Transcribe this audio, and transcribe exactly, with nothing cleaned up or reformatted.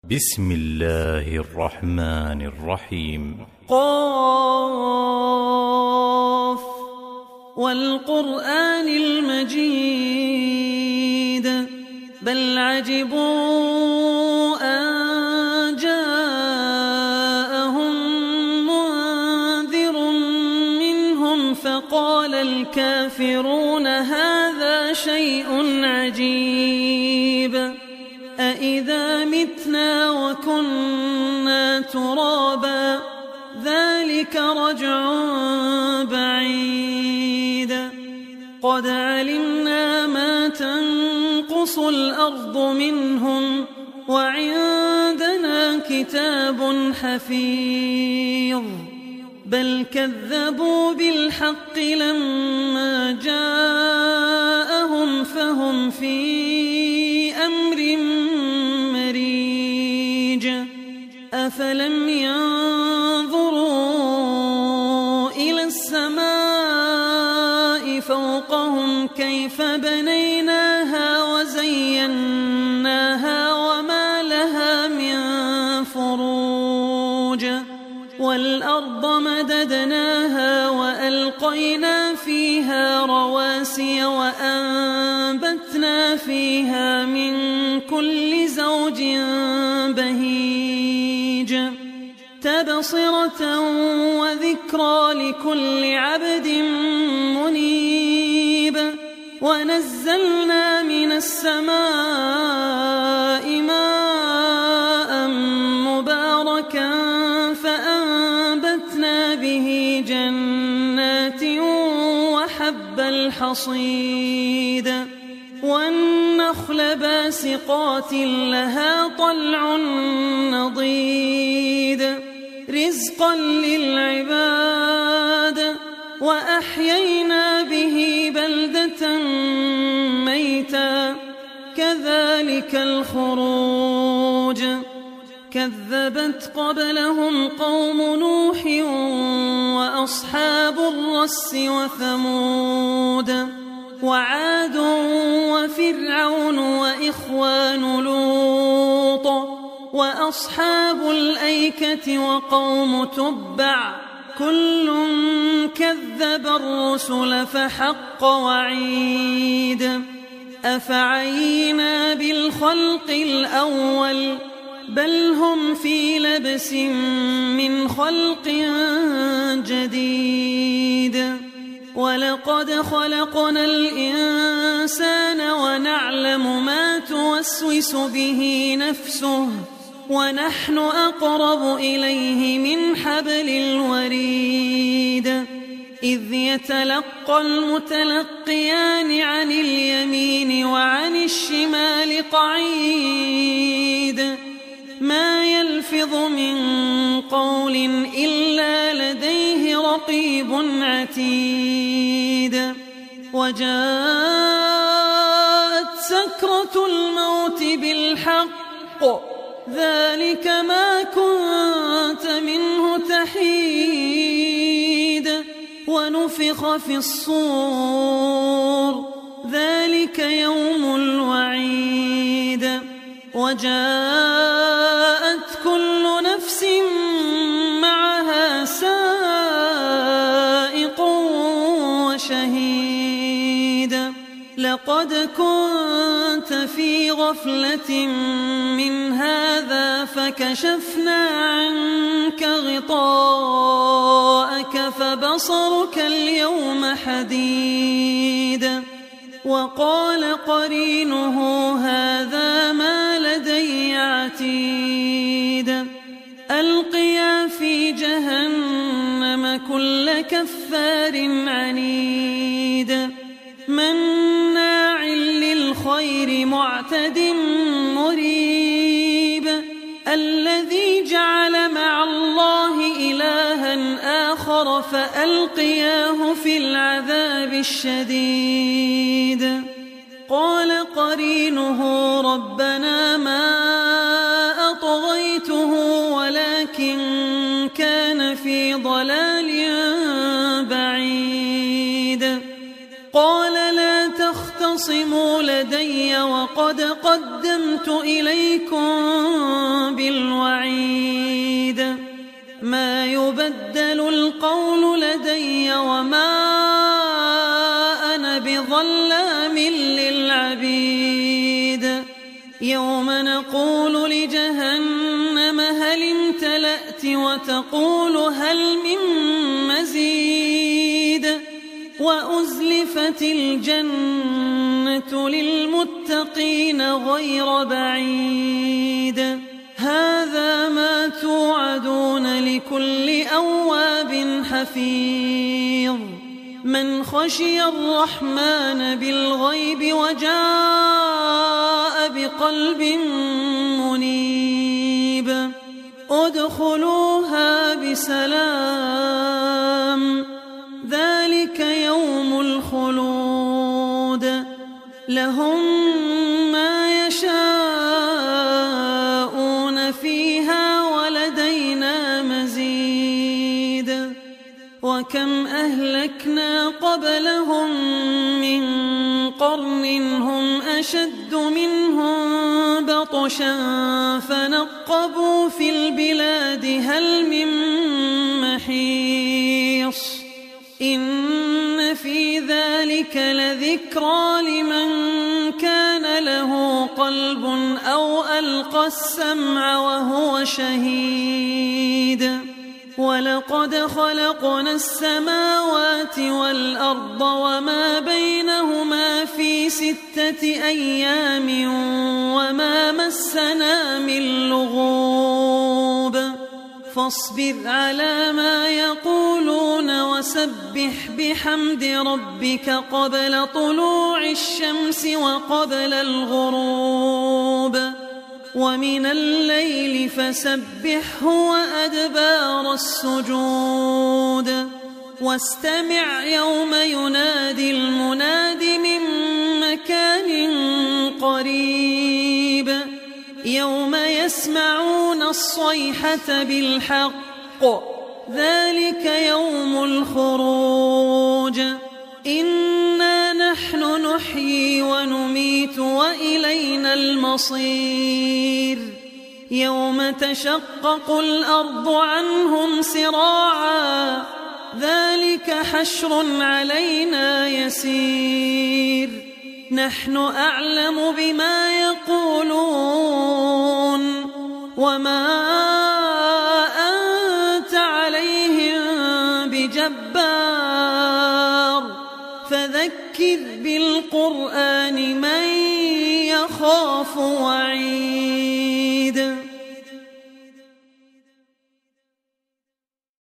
بسم الله الرحمن الرحيم. قاف والقرآن المجيد بل عجبوا أن جاءهم منذر منهم فقال الكافرون هذا شيء عجيب أإذا متنا وكنا ترابا ذلك رجع بعيد قد علمنا ما تنقص الأرض منهم وعندنا كتاب حفيظ بل كذبوا بالحق لما جاءهم فهم في أمر مريج أفلم ينظروا إلى السماء فوقهم كيف بنيناها وزيناها وما لها من فروج والأرض مددناها وألقينا فيها رواسي وأنبتنا فيها من كل زوج بهيج تبصرة وذكرى لكل عبد منيب ونزلنا من السماء ماء مباركا فأنبتنا به جنات وحب الحصيد والنخل باسقات لها طلع نضيد رزقا للعباد وأحيينا به بلدة ميتا كذلك الخروج كذبت قبلهم قوم نوح وأصحاب الرس وثمود وعاد وفرعون وإخوان لوط وأصحاب الأيكة وقوم تبع كل كذب الرسل فحق وعيد أفعينا بالخلق الأول بل هم في لبس من خلق جديد ولقد خلقنا الإنسان ونعلم ما توسوس به نفسه ونحن أقرب إليه من حبل الوريد إذ يتلقى المتلقيان عن اليمين وعن الشمال قعيد ما يلفظ من قول إلا لديه رقيب عتيد وجاءت سكرة الموت بالحق ذلك ما كنت منه تحيد ونفخ في الصور ذلك يوم الوعيد وجاءت كل نفس معها سائق وشهيد لقد كنت في غفلة من هذا فكشفنا عنك غطاءك فبصرك اليوم حديد وقال قرينه هذا ما لدي عتيد ألقيا في جهنم كل كفار عنيد مناع للخير معتد مريب الذي جعل مع الله إلها آخر فألقياه في العذاب الشديد قال قرينه ربنا ما أطغيته ولكن كان في ضلال بعيد قال لا تختصموا لدي وقد قدمت إليكم يقول لجهنم هل امتلأت وتقول هل من مزيد وأزلفت الجنة للمتقين غير بعيد هذا ما توعدون لكل أواب حفيظ من خشي الرحمن بالغيب وجاء بقلب منيب ادخلوها بسلام ذلك يوم الخلود لهم ما يشاءون فيها ولدينا مزيد وكم أهلكنا قبلهم من قرن هم أشد منهم بطشا فنقبوا في البلاد هل من محيص إن في ذلك لذكرى لمن كان له قلب أو ألقى السمع وهو شهيد ولقد خلقنا السماوات والأرض وما بينهما في ستة أيام وما مسنا من لغوب فاصبر على ما يقولون وسبح بحمد ربك قبل طلوع الشمس وقبل الغروب ومن الليل فسبحه وأدبار السجود واستمع يوم ينادي المناد من مكان قريب يوم يسمعون الصيحة بالحق ذلك يوم الخروج إنا نحن نحيي ونميت وإلينا المصير يوم تشقق الأرض عنهم سراعا ذلك حشر علينا يسير نحن أعلم بما يقولون وما